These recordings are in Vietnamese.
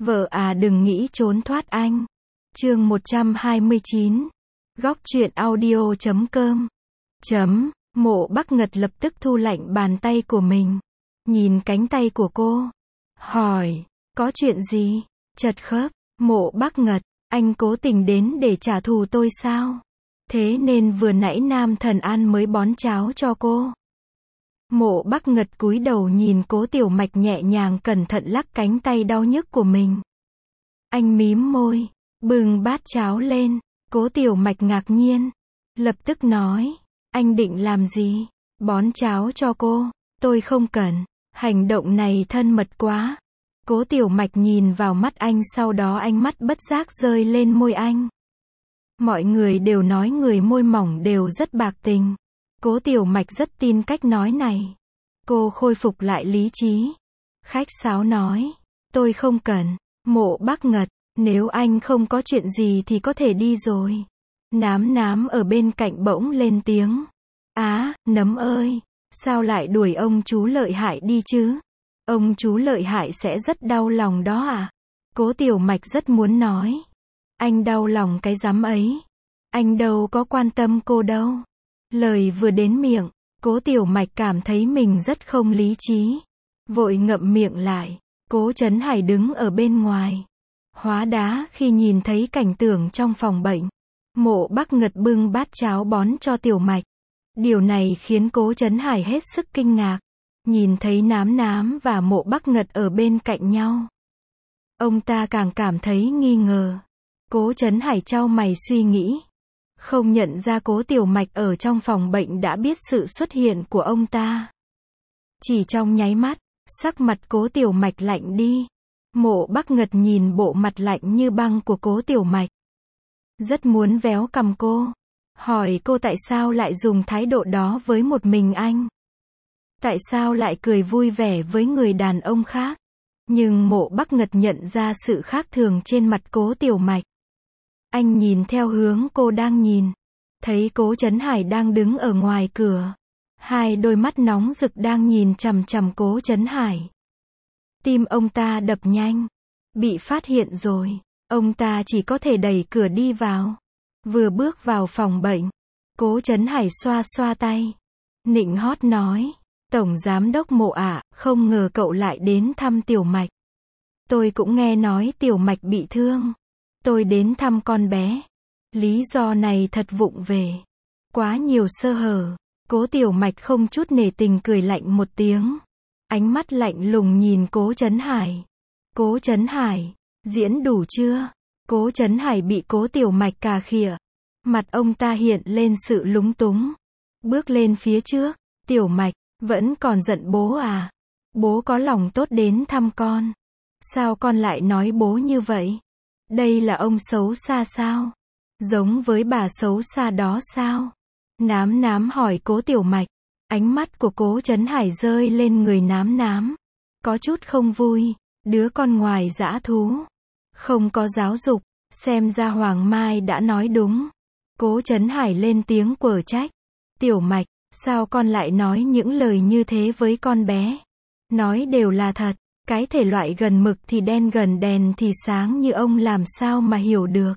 Vợ à đừng nghĩ trốn thoát anh. Chương 129. Góc truyện audio.com. Mộ Bắc Ngật lập tức thu lạnh bàn tay của mình. Nhìn cánh tay của cô. Hỏi, có chuyện gì? Chật khớp. Mộ Bắc Ngật, anh cố tình đến để trả thù tôi sao? Thế nên vừa nãy Nam Thần An mới bón cháo cho cô. Mộ Bắc Ngật cúi đầu nhìn Cố Tiểu Mạch nhẹ nhàng cẩn thận lắc cánh tay đau nhức của mình. Anh mím môi, bưng bát cháo lên. Cố Tiểu Mạch ngạc nhiên, lập tức nói, anh định làm gì? Bón cháo cho cô? Tôi không cần. Hành động này thân mật quá. Cố Tiểu Mạch nhìn vào mắt anh, sau đó ánh mắt bất giác rơi lên môi anh. Mọi người đều nói người môi mỏng đều rất bạc tình. Cố Tiểu Mạch rất tin cách nói này. Cô khôi phục lại lý trí. Khách sáo nói, tôi không cần. Mộ Bắc Ngật, nếu anh không có chuyện gì thì có thể đi rồi. Nám Nám ở bên cạnh bỗng lên tiếng. Á, Nấm ơi, sao lại đuổi ông chú lợi hại đi chứ? Ông chú lợi hại sẽ rất đau lòng đó à? Cố Tiểu Mạch rất muốn nói. Anh đau lòng cái rắm ấy. Anh đâu có quan tâm cô đâu. Lời vừa đến miệng, Cố Tiểu Mạch cảm thấy mình rất không lý trí. Vội ngậm miệng lại. Cố Trấn Hải đứng ở bên ngoài. Hóa đá khi nhìn thấy cảnh tượng trong phòng bệnh. Mộ Bắc Ngật bưng bát cháo bón cho Tiểu Mạch. Điều này khiến Cố Trấn Hải hết sức kinh ngạc. Nhìn thấy Nám Nám và Mộ Bắc Ngật ở bên cạnh nhau, ông ta càng cảm thấy nghi ngờ. Cố Trấn Hải chau mày suy nghĩ. Không nhận ra Cố Tiểu Mạch ở trong phòng bệnh đã biết sự xuất hiện của ông ta. Chỉ trong nháy mắt, sắc mặt Cố Tiểu Mạch lạnh đi. Mộ Bắc Ngật nhìn bộ mặt lạnh như băng của Cố Tiểu Mạch. Rất muốn véo cằm cô. Hỏi cô tại sao lại dùng thái độ đó với một mình anh. Tại sao lại cười vui vẻ với người đàn ông khác. Nhưng Mộ Bắc Ngật nhận ra sự khác thường trên mặt Cố Tiểu Mạch. Anh nhìn theo hướng cô đang nhìn. Thấy Cố Trấn Hải đang đứng ở ngoài cửa. Hai đôi mắt nóng rực đang nhìn chằm chằm Cố Trấn Hải. Tim ông ta đập nhanh. Bị phát hiện rồi. Ông ta chỉ có thể đẩy cửa đi vào. Vừa bước vào phòng bệnh, Cố Trấn Hải xoa xoa tay. Nịnh hót nói. Tổng Giám đốc Mộ ạ, không ngờ cậu lại đến thăm Tiểu Mạch. Tôi cũng nghe nói Tiểu Mạch bị thương. Tôi đến thăm con bé. Lý do này thật vụng về. Quá nhiều sơ hở. Cố Tiểu Mạch không chút nể tình cười lạnh một tiếng. Ánh mắt lạnh lùng nhìn Cố Trấn Hải. Cố Trấn Hải, diễn đủ chưa? Cố Trấn Hải bị Cố Tiểu Mạch cà khịa. Mặt ông ta hiện lên sự lúng túng. Bước lên phía trước. Tiểu Mạch, vẫn còn giận bố à? Bố có lòng tốt đến thăm con. Sao con lại nói bố như vậy? Đây là ông xấu xa sao? Giống với bà xấu xa đó sao? Nám Nám hỏi Cố Tiểu Mạch. Ánh mắt của Cố Trấn Hải rơi lên người Nám Nám. Có chút không vui. Đứa con ngoài dã thú. Không có giáo dục. Xem ra Hoàng Mai đã nói đúng. Cố Trấn Hải lên tiếng quở trách. Tiểu Mạch, sao con lại nói những lời như thế với con bé? Nói đều là thật. Cái thể loại gần mực thì đen gần đèn thì sáng như ông làm sao mà hiểu được.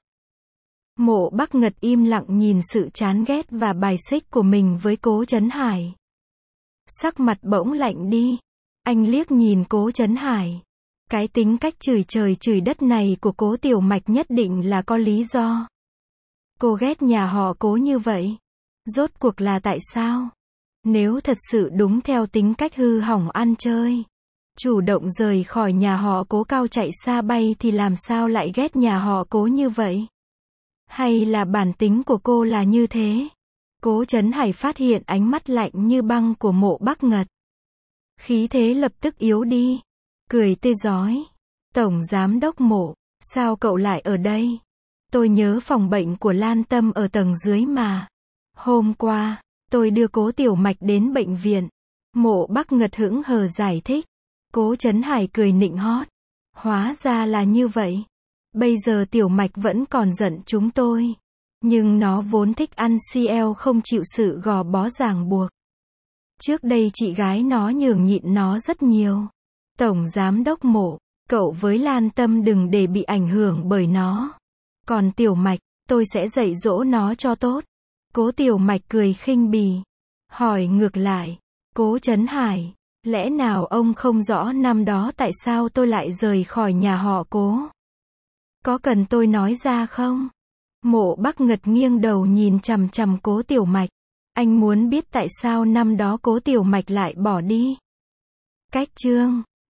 Mộ Bắc Ngật im lặng nhìn sự chán ghét và bài xích của mình với Cố Trấn Hải. Sắc mặt bỗng lạnh đi. Anh liếc nhìn Cố Trấn Hải. Cái tính cách chửi trời chửi đất này của Cố Tiểu Mạch nhất định là có lý do. Cô ghét nhà họ Cố như vậy. Rốt cuộc là tại sao? Nếu thật sự đúng theo tính cách hư hỏng ăn chơi, chủ động rời khỏi nhà họ Cố cao chạy xa bay thì làm sao lại ghét nhà họ Cố như vậy? Hay là bản tính của cô là như thế? Cố Trấn Hải phát hiện ánh mắt lạnh như băng của Mộ Bắc Ngật. Khí thế lập tức yếu đi. Cười tươi rói. Tổng Giám đốc Mộ, sao cậu lại ở đây? Tôi nhớ phòng bệnh của Lan Tâm ở tầng dưới mà. Hôm qua, tôi đưa Cố Tiểu Mạch đến bệnh viện. Mộ Bắc Ngật hững hờ giải thích. Cố Trấn Hải cười nịnh hót. Hóa ra là như vậy. Bây giờ Tiểu Mạch vẫn còn giận chúng tôi. Nhưng nó vốn thích ăn CL không chịu sự gò bó ràng buộc. Trước đây chị gái nó nhường nhịn nó rất nhiều. Tổng Giám đốc Mộ, Cậu với Lan Tâm đừng để bị ảnh hưởng bởi nó. Còn Tiểu Mạch, tôi sẽ dạy dỗ nó cho tốt. Cố Tiểu Mạch cười khinh bỉ. Hỏi ngược lại. Cố Trấn Hải, lẽ nào ông không rõ năm đó tại sao tôi lại rời khỏi nhà họ Cố? Có cần tôi nói ra không? Mộ Bắc Ngật nghiêng đầu nhìn chằm chằm Cố Tiểu Mạch. Anh muốn biết tại sao năm đó Cố Tiểu Mạch lại bỏ đi. Cách chương